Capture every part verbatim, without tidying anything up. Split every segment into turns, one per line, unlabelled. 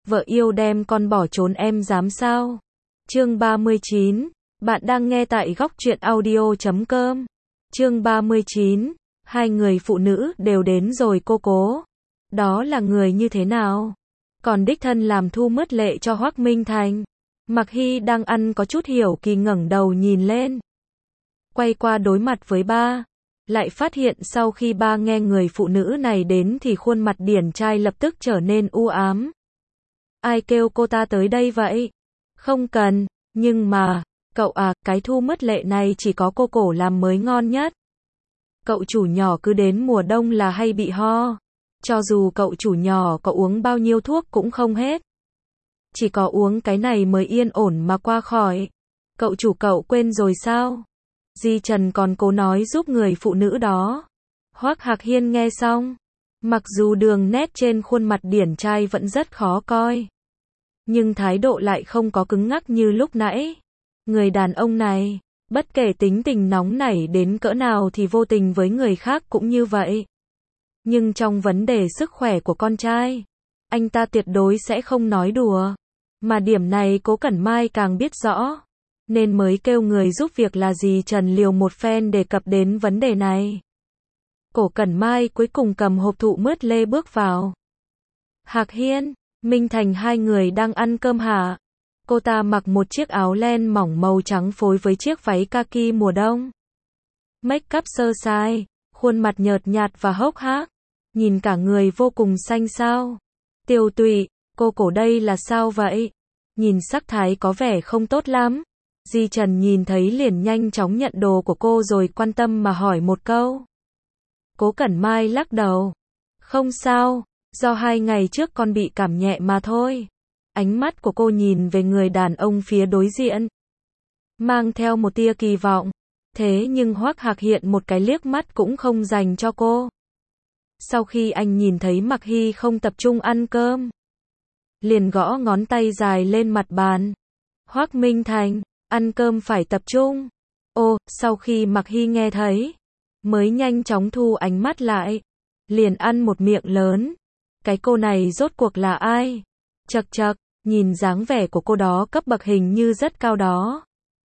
vợ yêu đem con bỏ trốn em dám sao? Chương ba mươi chín, bạn đang nghe tại góc truyện audio chấm com. Chương ba mươi chín, hai người phụ nữ đều đến rồi cô cố. Đó là người như thế nào? Còn đích thân làm thu mứt lệ cho Hoắc Minh Thành. Mạc Hy đang ăn có chút hiểu kỳ ngẩng đầu nhìn lên. Quay qua đối mặt với ba. Lại phát hiện sau khi ba nghe người phụ nữ này đến thì khuôn mặt điển trai lập tức trở nên u ám. Ai kêu cô ta tới đây vậy? Không cần, nhưng mà, cậu à, cái thu mứt lệ này chỉ có cô cổ làm mới ngon nhất. Cậu chủ nhỏ cứ đến mùa đông là hay bị ho. Cho dù cậu chủ nhỏ có uống bao nhiêu thuốc cũng không hết. Chỉ có uống cái này mới yên ổn mà qua khỏi. Cậu chủ cậu quên rồi sao? Di Trần còn cố nói giúp người phụ nữ đó. Hoắc Hạc Hiên nghe xong. Mặc dù đường nét trên khuôn mặt điển trai vẫn rất khó coi. Nhưng thái độ lại không có cứng ngắc như lúc nãy. Người đàn ông này, bất kể tính tình nóng nảy đến cỡ nào thì vô tình với người khác cũng như vậy. Nhưng trong vấn đề sức khỏe của con trai, anh ta tuyệt đối sẽ không nói đùa. Mà điểm này Cố Cẩn Mai càng biết rõ. Nên mới kêu người giúp việc là Di Trần liều một phen đề cập đến vấn đề này. Cố Cẩn Mai cuối cùng cầm hộp thụ mứt lê bước vào. Hạc Hiên, Minh Thành hai người đang ăn cơm hả? Cô ta mặc một chiếc áo len mỏng màu trắng phối với chiếc váy kaki mùa đông. Make up sơ sài, khuôn mặt nhợt nhạt và hốc hác. Nhìn cả người vô cùng xanh xao. Tiêu tụy, cô cổ đây là sao vậy? Nhìn sắc thái có vẻ không tốt lắm. Di Trần nhìn thấy liền nhanh chóng nhận đồ của cô rồi quan tâm mà hỏi một câu. Cố Cẩn Mai lắc đầu. Không sao, do hai ngày trước con bị cảm nhẹ mà thôi. Ánh mắt của cô nhìn về người đàn ông phía đối diện. Mang theo một tia kỳ vọng. Thế nhưng Hoắc Hạc Hiên một cái liếc mắt cũng không dành cho cô. Sau khi anh nhìn thấy Mạc Hy không tập trung ăn cơm, liền gõ ngón tay dài lên mặt bàn. Hoắc Minh Thành, ăn cơm phải tập trung. Ô, sau khi Mạc Hy nghe thấy, mới nhanh chóng thu ánh mắt lại. Liền ăn một miệng lớn. Cái cô này rốt cuộc là ai? Chậc chậc, nhìn dáng vẻ của cô đó cấp bậc hình như rất cao đó.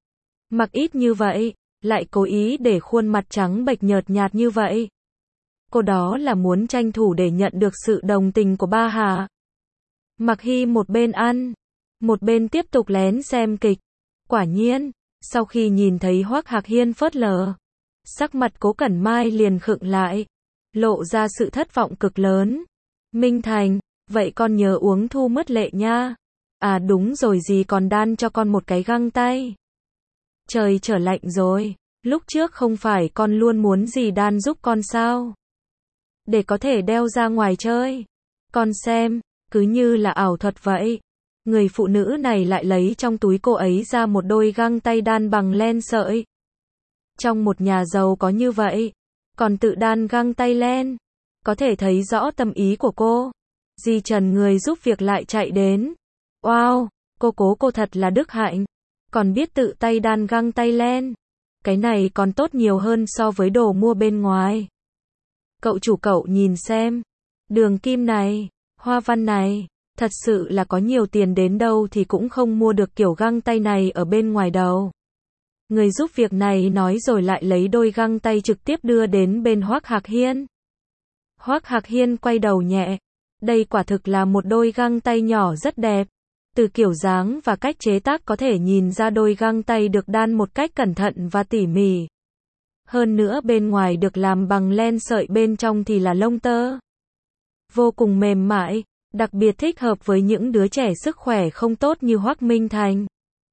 Mặc ít như vậy, lại cố ý để khuôn mặt trắng bệch nhợt nhạt như vậy. Cô đó là muốn tranh thủ để nhận được sự đồng tình của ba hả? Mạc Hy một bên ăn, một bên tiếp tục lén xem kịch. Quả nhiên, sau khi nhìn thấy Hoắc Hạc Hiên phớt lờ, sắc mặt Cố Cẩn Mai liền khựng lại, lộ ra sự thất vọng cực lớn. Minh Thành, vậy con nhớ uống thu mứt lệ nha. À đúng rồi, gì còn đan cho con một cái găng tay. Trời trở lạnh rồi, lúc trước không phải con luôn muốn gì đan giúp con sao? Để có thể đeo ra ngoài chơi. Con xem, cứ như là ảo thuật vậy. Người phụ nữ này lại lấy trong túi cô ấy ra một đôi găng tay đan bằng len sợi. Trong một nhà giàu có như vậy, còn tự đan găng tay len. Có thể thấy rõ tâm ý của cô. Di Trần người giúp việc lại chạy đến. Wow, cô cố cô thật là đức hạnh. Còn biết tự tay đan găng tay len. Cái này còn tốt nhiều hơn so với đồ mua bên ngoài. Cậu chủ cậu nhìn xem. Đường kim này, hoa văn này. Thật sự là có nhiều tiền đến đâu thì cũng không mua được kiểu găng tay này ở bên ngoài đâu. Người giúp việc này nói rồi lại lấy đôi găng tay trực tiếp đưa đến bên Hoắc Hạc Hiên. Hoắc Hạc Hiên quay đầu nhẹ. Đây quả thực là một đôi găng tay nhỏ rất đẹp. Từ kiểu dáng và cách chế tác có thể nhìn ra đôi găng tay được đan một cách cẩn thận và tỉ mỉ. Hơn nữa bên ngoài được làm bằng len sợi, bên trong thì là lông tơ. Vô cùng mềm mại, đặc biệt thích hợp với những đứa trẻ sức khỏe không tốt như Hoắc Minh Thành.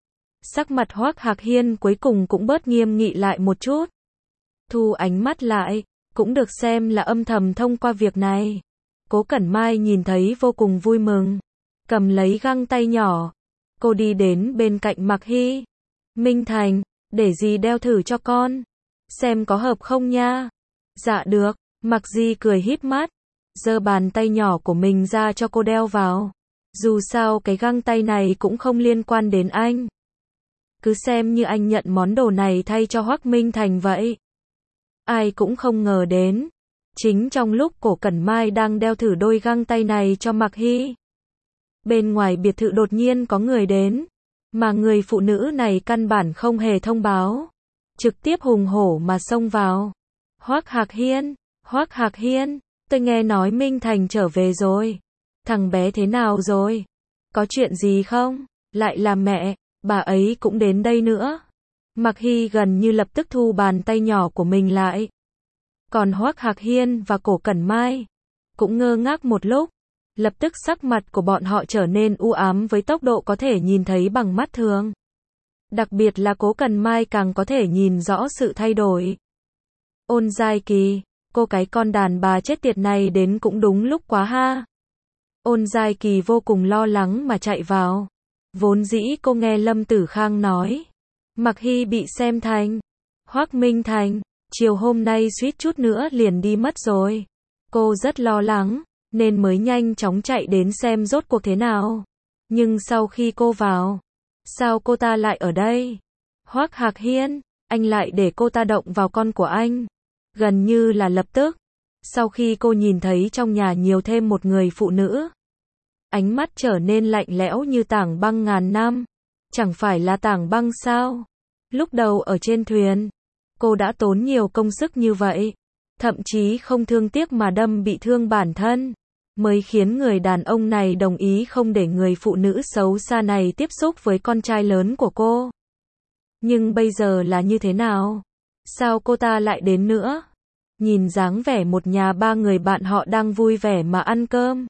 Sắc mặt Hoắc Hạc Hiên cuối cùng cũng bớt nghiêm nghị lại một chút. Thu ánh mắt lại, cũng được xem là âm thầm thông qua việc này. Cố Cẩn Mai nhìn thấy vô cùng vui mừng. Cầm lấy găng tay nhỏ. Cô đi đến bên cạnh Mạc Hy. Minh Thành, để dì đeo thử cho con. Xem có hợp không nha. Dạ được. Mạc Di cười híp mắt. Giơ bàn tay nhỏ của mình ra cho cô đeo vào. Dù sao cái găng tay này cũng không liên quan đến anh. Cứ xem như anh nhận món đồ này thay cho Hoắc Minh Thành vậy. Ai cũng không ngờ đến. Chính trong lúc Cố Cẩn Mai đang đeo thử đôi găng tay này cho Mạc Hy, Bên ngoài biệt thự đột nhiên có người đến, mà người phụ nữ này căn bản không hề thông báo, trực tiếp hùng hổ mà xông vào. Hoắc Hạc Hiên, Hoắc Hạc Hiên, tôi nghe nói Minh Thành trở về rồi. Thằng bé thế nào rồi? Có chuyện gì không? Lại là mẹ, bà ấy cũng đến đây nữa. Mạc Hy gần như lập tức thu bàn tay nhỏ của mình lại. Còn Hoắc Hạc Hiên và Cổ Cẩn Mai cũng ngơ ngác một lúc, lập tức sắc mặt của bọn họ trở nên u ám với tốc độ có thể nhìn thấy bằng mắt thường. Đặc biệt là Cố Cẩn Mai càng có thể nhìn rõ sự thay đổi. Ôn Giai Kỳ, cô cái con đàn bà chết tiệt này đến cũng đúng lúc quá ha. Ôn Giai Kỳ vô cùng lo lắng mà chạy vào. Vốn dĩ cô nghe Lâm Tử Khang nói, Mạc Hy bị xem thành Hoắc Minh Thành, chiều hôm nay suýt chút nữa liền đi mất rồi. Cô rất lo lắng, nên mới nhanh chóng chạy đến xem rốt cuộc thế nào. Nhưng sau khi cô vào, sao cô ta lại ở đây? Hoắc Hạc Hiên, anh lại để cô ta động vào con của anh. Gần như là lập tức, sau khi cô nhìn thấy trong nhà nhiều thêm một người phụ nữ, ánh mắt trở nên lạnh lẽo như tảng băng ngàn năm. Chẳng phải là tảng băng sao? Lúc đầu ở trên thuyền, cô đã tốn nhiều công sức như vậy, thậm chí không thương tiếc mà đâm bị thương bản thân, mới khiến người đàn ông này đồng ý không để người phụ nữ xấu xa này tiếp xúc với con trai lớn của cô. Nhưng bây giờ là như thế nào? Sao cô ta lại đến nữa? Nhìn dáng vẻ một nhà ba người bạn họ đang vui vẻ mà ăn cơm.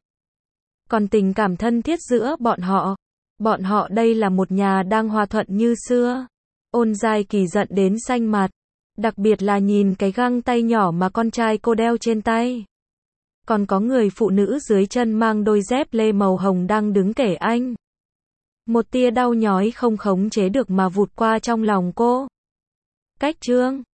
Còn tình cảm thân thiết giữa bọn họ. Bọn họ đây là một nhà đang hòa thuận như xưa. Ôn Giai Kỳ giận đến xanh mặt. Đặc biệt là nhìn cái găng tay nhỏ mà con trai cô đeo trên tay. Còn có người phụ nữ dưới chân mang đôi dép lê màu hồng đang đứng kể anh. Một tia đau nhói không khống chế được mà vụt qua trong lòng cô. Cách Trương,